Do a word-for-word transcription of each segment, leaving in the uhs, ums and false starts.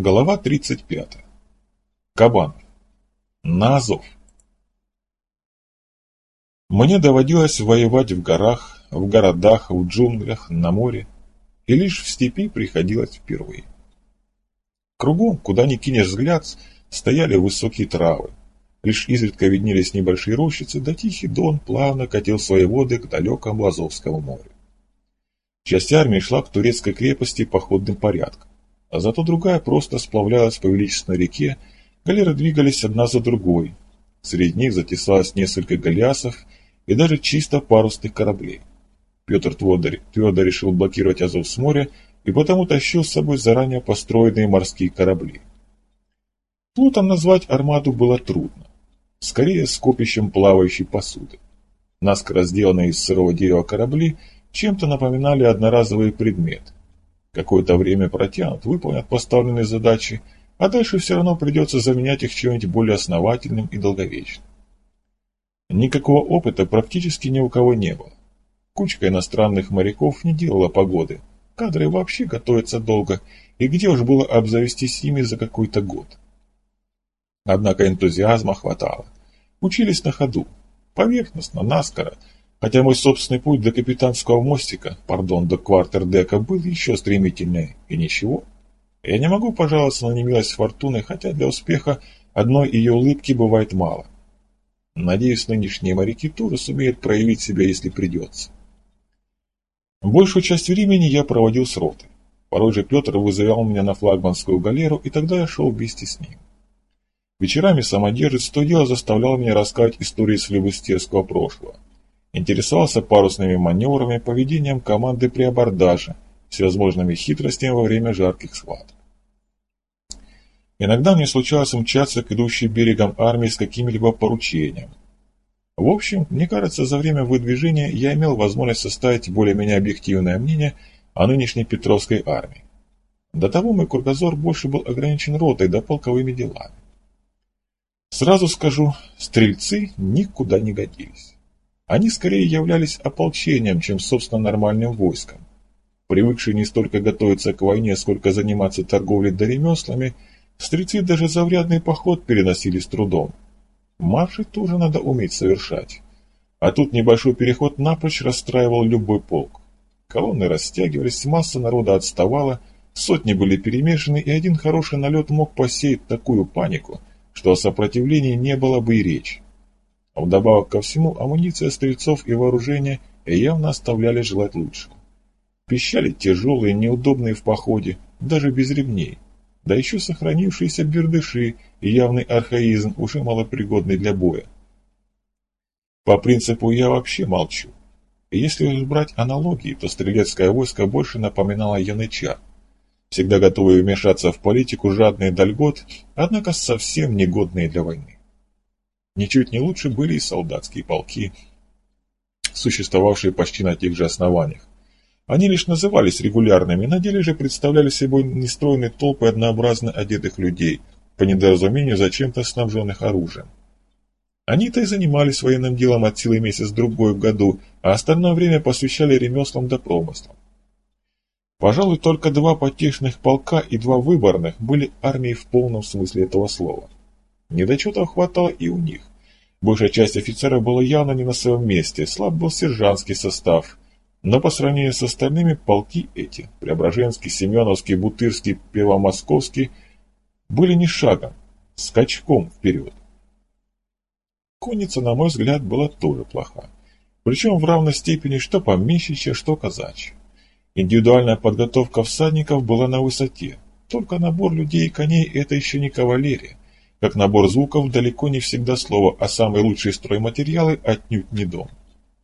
Глава тридцать пятая. Кабан. На Азов. Мне доводилось воевать в горах, в городах, в джунглях, на море, и лишь в степи приходилось впервые. Кругом, куда ни кинешь взгляд, стояли высокие травы. Лишь изредка виднелись небольшие рощицы, да тихий Дон плавно катил свои воды к далекому Азовскому морю. Часть армии шла к турецкой крепости походным порядком, а зато другая просто сплавлялась по величественной реке, галеры двигались одна за другой. Среди них затесалось несколько галеасов и даже чисто парусных кораблей. Петр твердо, твердо решил блокировать Азов с моря и потому тащил с собой заранее построенные морские корабли. Флотом назвать армаду было трудно, скорее скопищем плавающей посуды. Наскоро сделанные из сырого дерева корабли чем-то напоминали одноразовые предметы. Какое-то время протянут, выполнят поставленные задачи, а дальше все равно придется заменять их чем-нибудь более основательным и долговечным. Никакого опыта практически ни у кого не было. Кучка иностранных моряков не делала погоды, кадры вообще готовятся долго, и где уж было обзавестись ими за какой-то год. Однако энтузиазма хватало. Учились на ходу, поверхностно, наскоро, хотя мой собственный путь до капитанского мостика, пардон, до квартердека был еще стремительнее, и ничего. Я не могу пожаловаться на немилость фортуны, хотя для успеха одной ее улыбки бывает мало. Надеюсь, нынешние моряки тоже сумеют проявить себя, если придется. Большую часть времени я проводил с ротой. Порой же Петр вызывал меня на флагманскую галеру, и тогда я шел вместе с ним. Вечерами самодержец то дело заставлял меня рассказывать истории с флебустерского прошлого. Интересовался парусными маневрами, поведением команды при абордаже, всевозможными хитростями во время жарких схваток. Иногда мне случалось мчаться к идущей берегом армии с какими-либо поручениями. В общем, мне кажется, за время выдвижения я имел возможность составить более-менее объективное мнение о нынешней Петровской армии. До того мой кругозор больше был ограничен ротой да полковыми делами. Сразу скажу, стрельцы никуда не годились. Они скорее являлись ополчением, чем, собственно, нормальным войском. Привыкшие не столько готовиться к войне, сколько заниматься торговлей да ремеслами, стрельцы даже заурядный поход переносили с трудом. Марши тоже надо уметь совершать. А тут небольшой переход напрочь расстраивал любой полк. Колонны растягивались, масса народа отставала, сотни были перемешаны, и один хороший налет мог посеять такую панику, что о сопротивлении не было бы и речи. А вдобавок ко всему, амуниция стрельцов и вооружение явно оставляли желать лучшего. Пищали тяжелые, неудобные в походе, даже без ремней. Да еще сохранившиеся бердыши и явный архаизм, уже малопригодный для боя. По принципу я вообще молчу. И если уж брать аналогии, то стрелецкое войско больше напоминало янычар. Всегда готовые вмешаться в политику, жадные до льгот, однако совсем негодные для войны. Ничуть не лучше были и солдатские полки, существовавшие почти на тех же основаниях. Они лишь назывались регулярными, на деле же представляли собой нестройные толпы однообразно одетых людей, по недоразумению зачем-то снабженных оружием. Они-то и занимались военным делом от силы месяц-другой в году, а остальное время посвящали ремеслам да промыслам. Пожалуй, только два потешных полка и два выборных были армией в полном смысле этого слова. Недочетов хватало и у них. Большая часть офицеров была явно не на своем месте, слаб был сержантский состав. Но по сравнению с остальными полки эти, Преображенский, Семеновский, Бутырский, Первомосковский, были не шагом, скачком вперед. Конница, на мой взгляд, была тоже плоха. Причем в равной степени что помещичья, что казачья. Индивидуальная подготовка всадников была на высоте, только набор людей и коней – это еще не кавалерия. Как набор звуков далеко не всегда слово, а самые лучшие стройматериалы отнюдь не дом.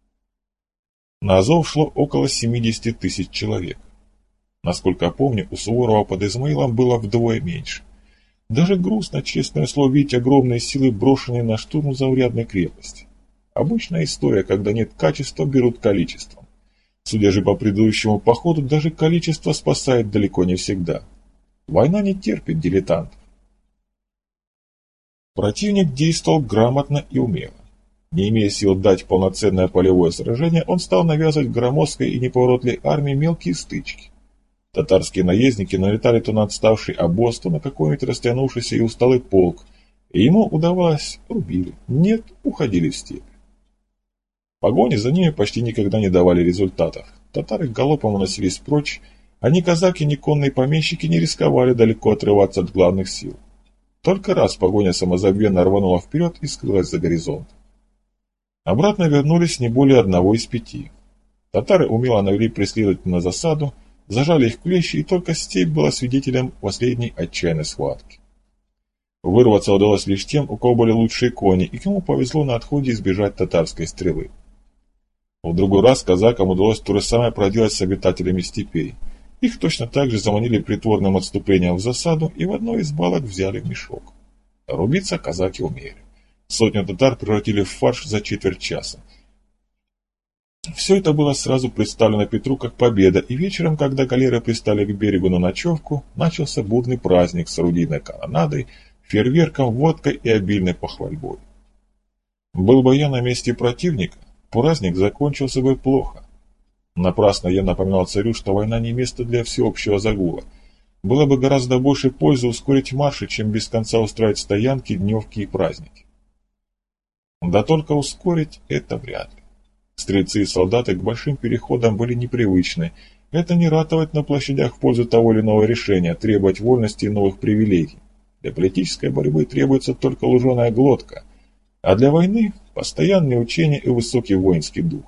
На Азов шло около семидесяти тысяч человек. Насколько помню, у Суворова под Измаилом было вдвое меньше. Даже грустно, честное слово, видеть огромные силы, брошенные на штурм заурядной крепости. Обычная история, когда нет качества, берут количеством. Судя же по предыдущему походу, даже количество спасает далеко не всегда. Война не терпит дилетантов. Противник действовал грамотно и умело. Не имея сил дать полноценное полевое сражение, он стал навязывать громоздкой и неповоротливой армии мелкие стычки. Татарские наездники налетали то на отставший обоз, то на какой-нибудь растянувшийся и усталый полк, и ему удавалось, рубили, нет, уходили в степь. Погони за ними почти никогда не давали результатов. Татары галопом уносились прочь, а ни казаки, ни конные помещики не рисковали далеко отрываться от главных сил. Только раз погоня самозабвенно рванула вперед и скрылась за горизонт. Обратно вернулись не более одного из пяти. Татары умело навели преследователей на засаду, зажали их в клещи, и только степь была свидетелем последней отчаянной схватки. Вырваться удалось лишь тем, у кого были лучшие кони, и кому повезло на отходе избежать татарской стрелы. В другой раз казакам удалось то же самое проделать с обитателями степей. Их точно так же заманили притворным отступлением в засаду и в одной из балок взяли в мешок. Рубиться казаки умели. Сотню татар превратили в фарш за четверть часа. Все это было сразу представлено Петру как победа, и вечером, когда галеры пристали к берегу на ночевку, начался бурный праздник с орудийной канонадой, фейерверком, водкой и обильной похвальбой. Был бы я на месте противника, праздник закончился бы плохо. Напрасно я напоминал царю, что война не место для всеобщего загула. Было бы гораздо больше пользы ускорить марши, чем без конца устраивать стоянки, дневки и праздники. Да только ускорить это вряд ли. Стрельцы и солдаты к большим переходам были непривычны. Это не ратовать на площадях в пользу того или иного решения, требовать вольности и новых привилегий. Для политической борьбы требуется только луженая глотка, а для войны – постоянные учения и высокий воинский дух.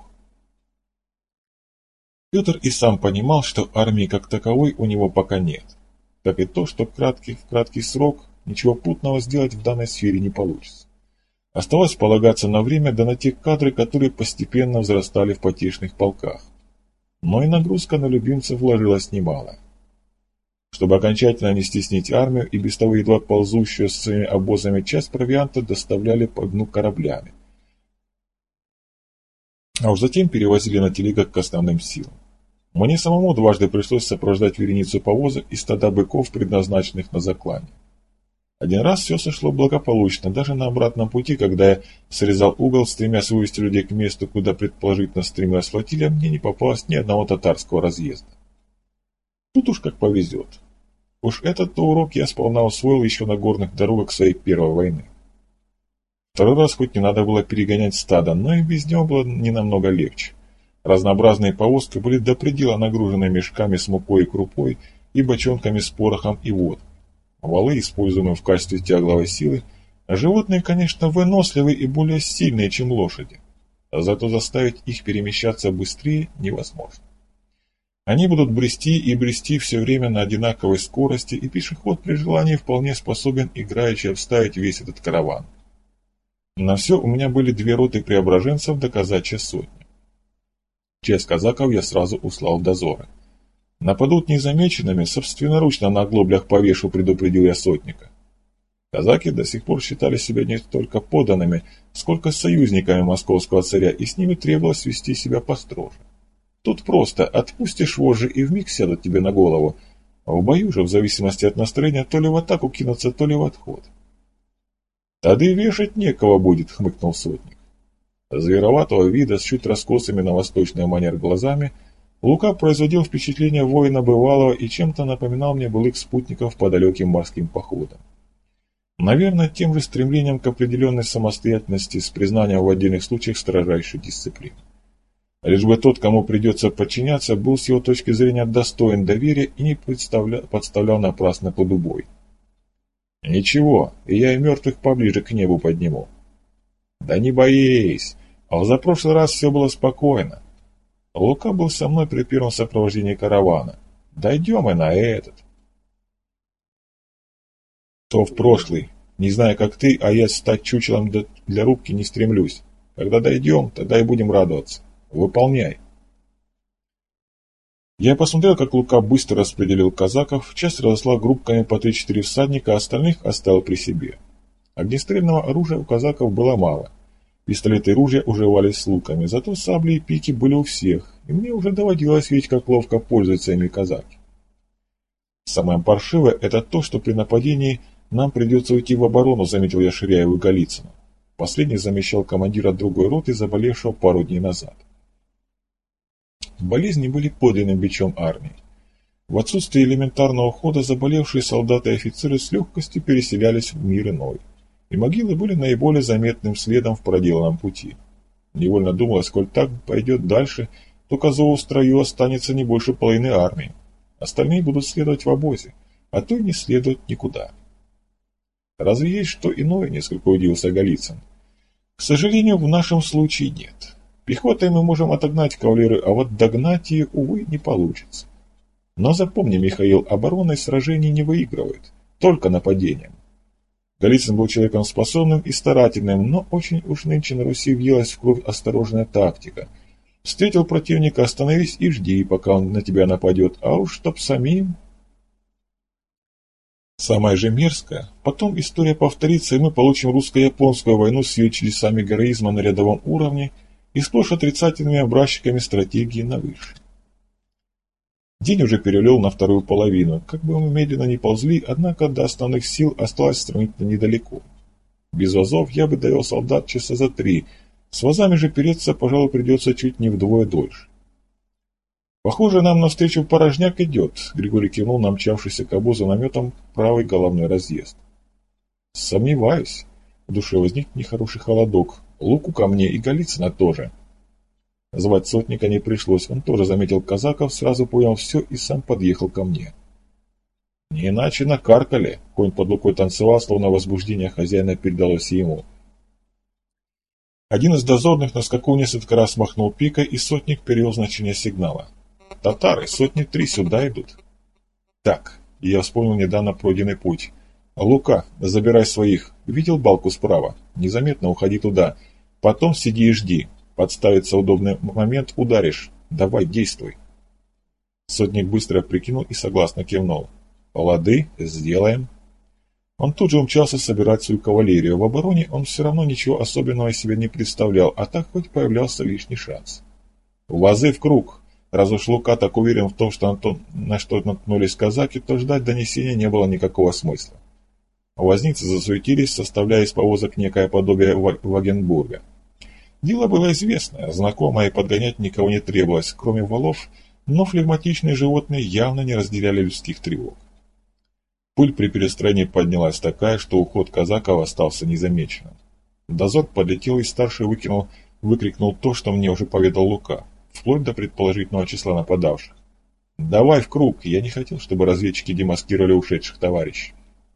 Петр и сам понимал, что армии как таковой у него пока нет, как и то, что краткий, в краткий срок ничего путного сделать в данной сфере не получится. Оставалось полагаться на время, да на те кадры, которые постепенно взрастали в потешных полках. Но и нагрузка на любимцев вложилась немало. Чтобы окончательно не стеснить армию и без того едва ползущую со своими обозами часть провианта доставляли по дну кораблями, а уж затем перевозили на телегах к основным силам. Мне самому дважды пришлось сопровождать вереницу повозок и стада быков, предназначенных на заклание. Один раз все сошло благополучно, даже на обратном пути, когда я срезал угол, стремясь вывести людей к месту, куда предположительно стремилась флотилия, мне не попалось ни одного татарского разъезда. Тут уж как повезет. Уж этот-то урок я сполна усвоил еще на горных дорогах своей первой войны. Второй раз хоть не надо было перегонять стадо, но и без него было не намного легче. Разнообразные повозки были до предела нагружены мешками с мукой и крупой и бочонками с порохом и водой. Валы, используемые в качестве тягловой силы, а животные, конечно, выносливые и более сильные, чем лошади. А зато заставить их перемещаться быстрее невозможно. Они будут брести и брести все время на одинаковой скорости, и пешеход при желании вполне способен играючи обставить весь этот караван. На все у меня были две роты преображенцев до казачья сотня. Часть казаков я сразу услал в дозоры. Нападут незамеченными, собственноручно на оглоблях повешу, предупредил я сотника. Казаки до сих пор считали себя не только подданными, сколько союзниками московского царя, и с ними требовалось вести себя построже. Тут просто отпустишь вожжи и вмиг сядут тебе на голову, а в бою же, в зависимости от настроения, то ли в атаку кинуться, то ли в отход. «Тады и вешать некого будет», — хмыкнул сотник. Звероватого вида, с чуть раскосыми на восточный манер глазами, Лука производил впечатление воина бывалого и чем-то напоминал мне былых спутников по далеким морским походам. Наверное, тем же стремлением к определенной самостоятельности с признанием в отдельных случаях строжайшей дисциплины. Лишь бы тот, кому придется подчиняться, был с его точки зрения достоин доверия и не подставлял напрасно под убой. «Ничего, и я и мертвых поближе к небу подниму». «Да не боись, а за прошлый раз все было спокойно. Лука был со мной при первом сопровождении каравана. Дойдем и на этот». «То в прошлый. Не знаю, как ты, а я стать чучелом для рубки не стремлюсь. Когда дойдем, тогда и будем радоваться. Выполняй». Я посмотрел, как Лука быстро распределил казаков, часть разослал группками по три-четыре всадника, а остальных оставил при себе. Огнестрельного оружия у казаков было мало. Пистолеты и ружья уживались с луками, зато сабли и пики были у всех, и мне уже доводилось видеть, как ловко пользуются ими казаки. Самое паршивое – это то, что при нападении нам придется уйти в оборону, заметил я Ширяеву и Голицыну. Последний замещал командира другой роты, заболевшего пару дней назад. Болезни были подлинным бичом армии. В отсутствие элементарного хода заболевшие солдаты и офицеры с легкостью переселялись в мир иной, и могилы были наиболее заметным следом в проделанном пути. Невольно думалось, коль так пойдет дальше, то к Азову в строю останется не больше половины армии. Остальные будут следовать в обозе, а то и не следовать никуда. Разве есть что иное, несколько удивился Голицын. К сожалению, в нашем случае нет. Пехотой мы можем отогнать кавалерию, а вот догнать ее, увы, не получится. Но запомни, Михаил, обороной сражений не выигрывают, только нападением. Голицын был человеком способным и старательным, но очень уж нынче на Руси въелась в кровь осторожная тактика. Встретил противника, остановись и жди, пока он на тебя нападет, а уж чтоб самим... Самое же мерзкое, потом история повторится, и мы получим русско-японскую войну с ее чудесами героизма на рядовом уровне и сплошь отрицательными образчиками стратегии на выше. День уже перелел на вторую половину. Как бы мы медленно ни ползли, однако до основных сил осталось сравнительно недалеко. Без вазов я бы довел солдат часа за три. С вазами же переться, пожалуй, придется чуть не вдвое дольше. Похоже, нам навстречу порожняк идет. Григорий кивнул на мчавшийся к обозу наметом правый головной разъезд. Сомневаюсь. В душе возник нехороший холодок. Луку ко мне и Голицына тоже. Звать сотника не пришлось, он тоже заметил казаков, сразу понял все и сам подъехал ко мне. Не иначе накаркали, конь под лукой танцевал, словно возбуждение хозяина передалось ему. Один из дозорных на скаку несколько раз махнул пикой, и сотник перевел значение сигнала. Татары, сотни три сюда идут. Так, я вспомнил недавно пройденный путь. Лука, забирай своих, видел балку справа, незаметно уходи туда, потом сиди и жди. Подставится удобный момент, ударишь. Давай, действуй. Сотник быстро прикинул и согласно кивнул. Лады, сделаем. Он тут же умчался собирать свою кавалерию. В обороне он все равно ничего особенного из себя не представлял, а так хоть появлялся лишний шанс. Вазы в круг. Раз уж Лука так уверен в том, что Антон, на что наткнулись казаки, то ждать донесения не было никакого смысла. Возницы засуетились, составляя из повозок некое подобие Вагенбурга. Дело было известное, знакомое, и подгонять никого не требовалось, кроме валов, но флегматичные животные явно не разделяли людских тревог. Пыль при перестроении поднялась такая, что уход казаков остался незамеченным. Дозор подлетел и старший выкинул, выкрикнул то, что мне уже поведал Лука, вплоть до предположительного числа нападавших. «Давай в круг!» Я не хотел, чтобы разведчики демаскировали ушедших товарищей.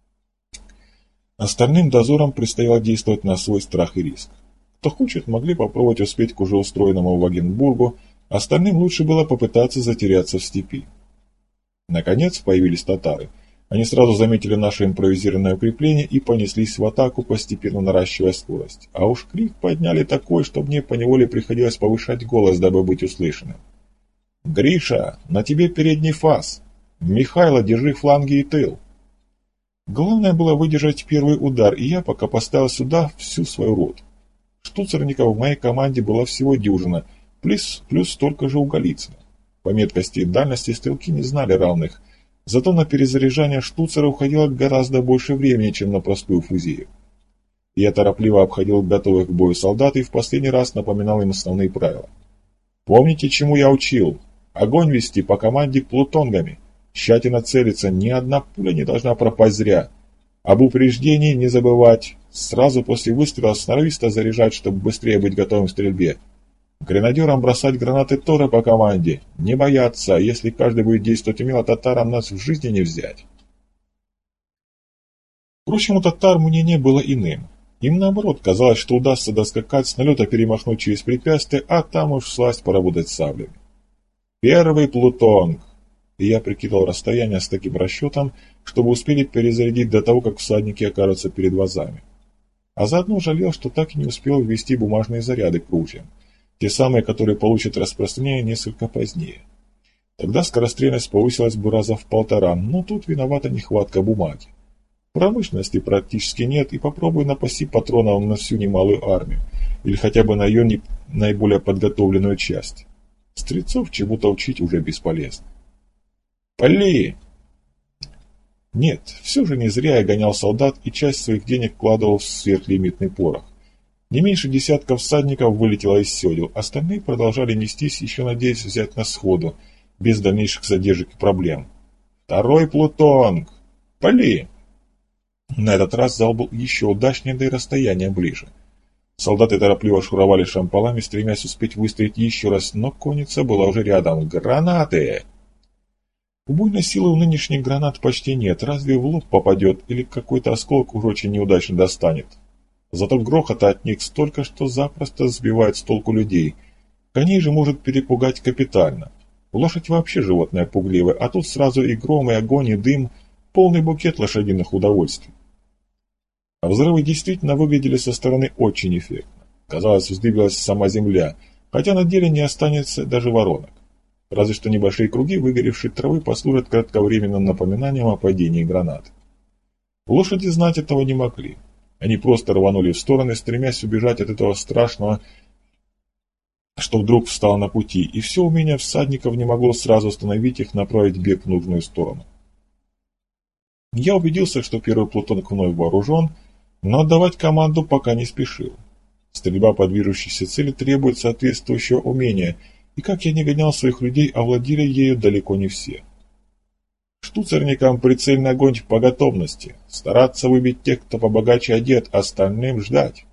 Остальным дозорам предстояло действовать на свой страх и риск. Кто хочет, могли попробовать успеть к уже устроенному Вагенбургу, остальным лучше было попытаться затеряться в степи. Наконец появились татары. Они сразу заметили наше импровизированное укрепление и понеслись в атаку, постепенно наращивая скорость. А уж крик подняли такой, что мне поневоле приходилось повышать голос, дабы быть услышанным. «Гриша, на тебе передний фас! Михайло, держи фланги и тыл!» Главное было выдержать первый удар, и я пока поставил сюда всю свою роту. Штуцерников в моей команде было всего дюжина, плюс, плюс столько же у Голицына. По меткости и дальности стрелки не знали равных, зато на перезаряжание штуцера уходило гораздо больше времени, чем на простую фузею. Я торопливо обходил готовых к бою солдат и в последний раз напоминал им основные правила. Помните, чему я учил? Огонь вести по команде плутонгами. Тщательно целиться, ни одна пуля не должна пропасть зря. Об упреждении не забывать. Сразу после выстрела сноровисто заряжать, чтобы быстрее быть готовым к стрельбе. Гренадерам бросать гранаты тоже по команде. Не бояться, если каждый будет действовать умело, татарам нас в жизни не взять. Впрочем, у татар мнение было иным. Им наоборот казалось, что удастся доскакать, с налета перемахнуть через препятствие, а там уж всласть поработать саблями. Первый плутонг. И я прикидывал расстояние с таким расчетом, чтобы успели перезарядить до того, как всадники окажутся перед вазами. А заодно жалел, что так и не успел ввести бумажные заряды к ружьям, те самые, которые получат распространение несколько позднее. Тогда скорострельность повысилась бы раза в полтора, но тут виновата нехватка бумаги. Промышленности практически нет, и попробуй напаси патронов на всю немалую армию, или хотя бы на ее не... наиболее подготовленную часть. Стрельцов чему-то учить уже бесполезно. «Пали!» Нет, все же не зря я гонял солдат и часть своих денег вкладывал в сверхлимитный порох. Не меньше десятков всадников вылетело из седел, остальные продолжали нестись, еще надеясь взять нас сходу, без дальнейших задержек и проблем. Второй Плутонг! Пали!» На этот раз зал был еще удачнее, да и расстояние ближе. Солдаты торопливо шуровали шампалами, стремясь успеть выстрелить еще раз, но конница была уже рядом. «Гранаты!» Убойной силы у нынешних гранат почти нет, разве в лоб попадет или какой-то осколок уж очень неудачно достанет. Зато грохота от них столько, что запросто сбивает с толку людей. Коней же может перепугать капитально. Лошадь вообще животное пугливое, а тут сразу и гром, и огонь, и дым, полный букет лошадиных удовольствий. А взрывы действительно выглядели со стороны очень эффектно. Казалось, вздыбилась сама земля, хотя на деле не останется даже воронок. Разве что небольшие круги выгоревшей травы послужат кратковременным напоминанием о падении гранат. Лошади знать этого не могли. Они просто рванули в стороны, стремясь убежать от этого страшного, что вдруг встало на пути, и все умение всадников не могло сразу остановить их, направить бег в нужную сторону. Я убедился, что первый Плутонг вновь вооружен, но отдавать команду пока не спешил. Стрельба по движущейся цели требует соответствующего умения, и как я не гонял своих людей, овладели ею далеко не все. Штуцерникам прицельный огонь по готовности, стараться выбить тех, кто побогаче одет, остальным ждать.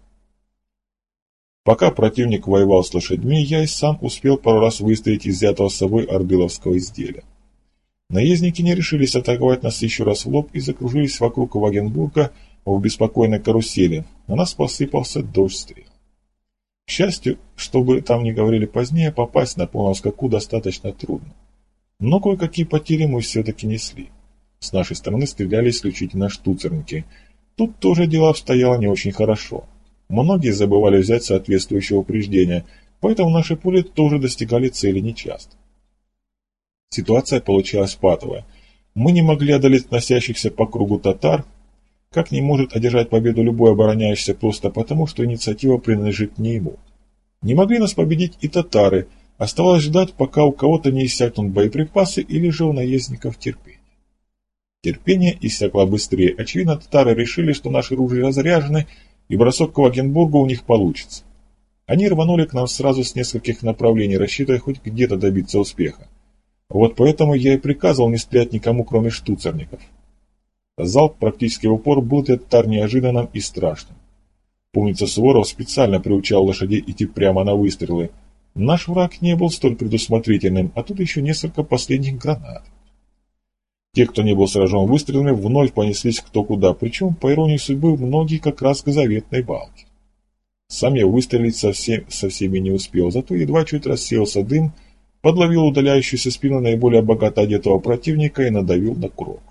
Пока противник воевал с лошадьми, я и сам успел пару раз выставить изъятого с собой арбиловского изделия. Наездники не решились атаковать нас еще раз в лоб и закружились вокруг Вагенбурга в беспокойной карусели. На нас посыпался дождь стрел. К счастью, чтобы там не говорили позднее, попасть на полном скаку достаточно трудно. Но кое-какие потери мы все-таки несли. С нашей стороны стреляли исключительно штуцерники. Тут тоже дело обстояло не очень хорошо. Многие забывали взять соответствующее упреждение, поэтому наши пули тоже достигали цели нечасто. Ситуация получилась патовая. Мы не могли одолеть носящихся по кругу татар, как не может одержать победу любой обороняющийся просто потому, что инициатива принадлежит не ему. Не могли нас победить и татары, оставалось ждать, пока у кого-то не иссякнут боеприпасы или же у наездников терпение. Терпение иссякло быстрее, очевидно, татары решили, что наши ружья разряжены, и бросок к Вагенбургу у них получится. Они рванули к нам сразу с нескольких направлений, рассчитывая хоть где-то добиться успеха. Вот поэтому я и приказывал не стрелять никому, кроме штуцерников. Залп практически в упор был для татар неожиданным и страшным. Помнится, Суворов специально приучал лошадей идти прямо на выстрелы. Наш враг не был столь предусмотрительным, а тут еще несколько последних гранат. Те, кто не был сражен выстрелами, вновь понеслись кто куда, причем, по иронии судьбы, многие как раз к заветной балке. Сам я выстрелить совсем, со всеми не успел, зато едва чуть рассеялся дым, подловил удаляющуюся спину наиболее богато одетого противника и надавил на курок.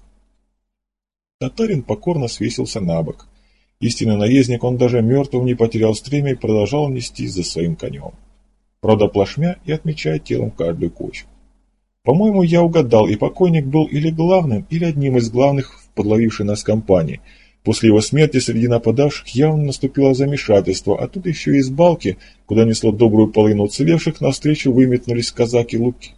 Татарин покорно свесился на бок. Истинный наездник, он даже мертвым не потерял стремя и продолжал нестись за своим конем. Правда, плашмя и отмечая телом каждую кочку. По-моему, я угадал, и покойник был или главным, или одним из главных в подловившей нас компании. После его смерти среди нападавших явно наступило замешательство, а тут еще и из балки, куда несло добрую половину уцелевших, навстречу выметнулись казаки-луки.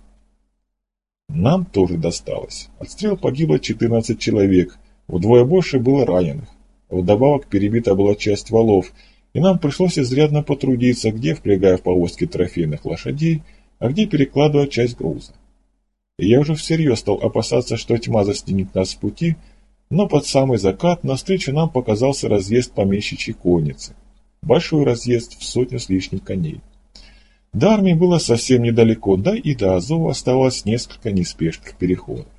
Нам тоже досталось. От стрел погибло четырнадцать человек, вдвое больше было раненых. Вдобавок перебита была часть валов, и нам пришлось изрядно потрудиться, где впрягая в повозки трофейных лошадей, а где перекладывая часть груза. И я уже всерьез стал опасаться, что тьма застенет нас с пути, но под самый закат навстречу нам показался разъезд помещичьей конницы. Большой разъезд в сотню с лишним коней. До армии было совсем недалеко, да и до Азова оставалось несколько неспешных переходов.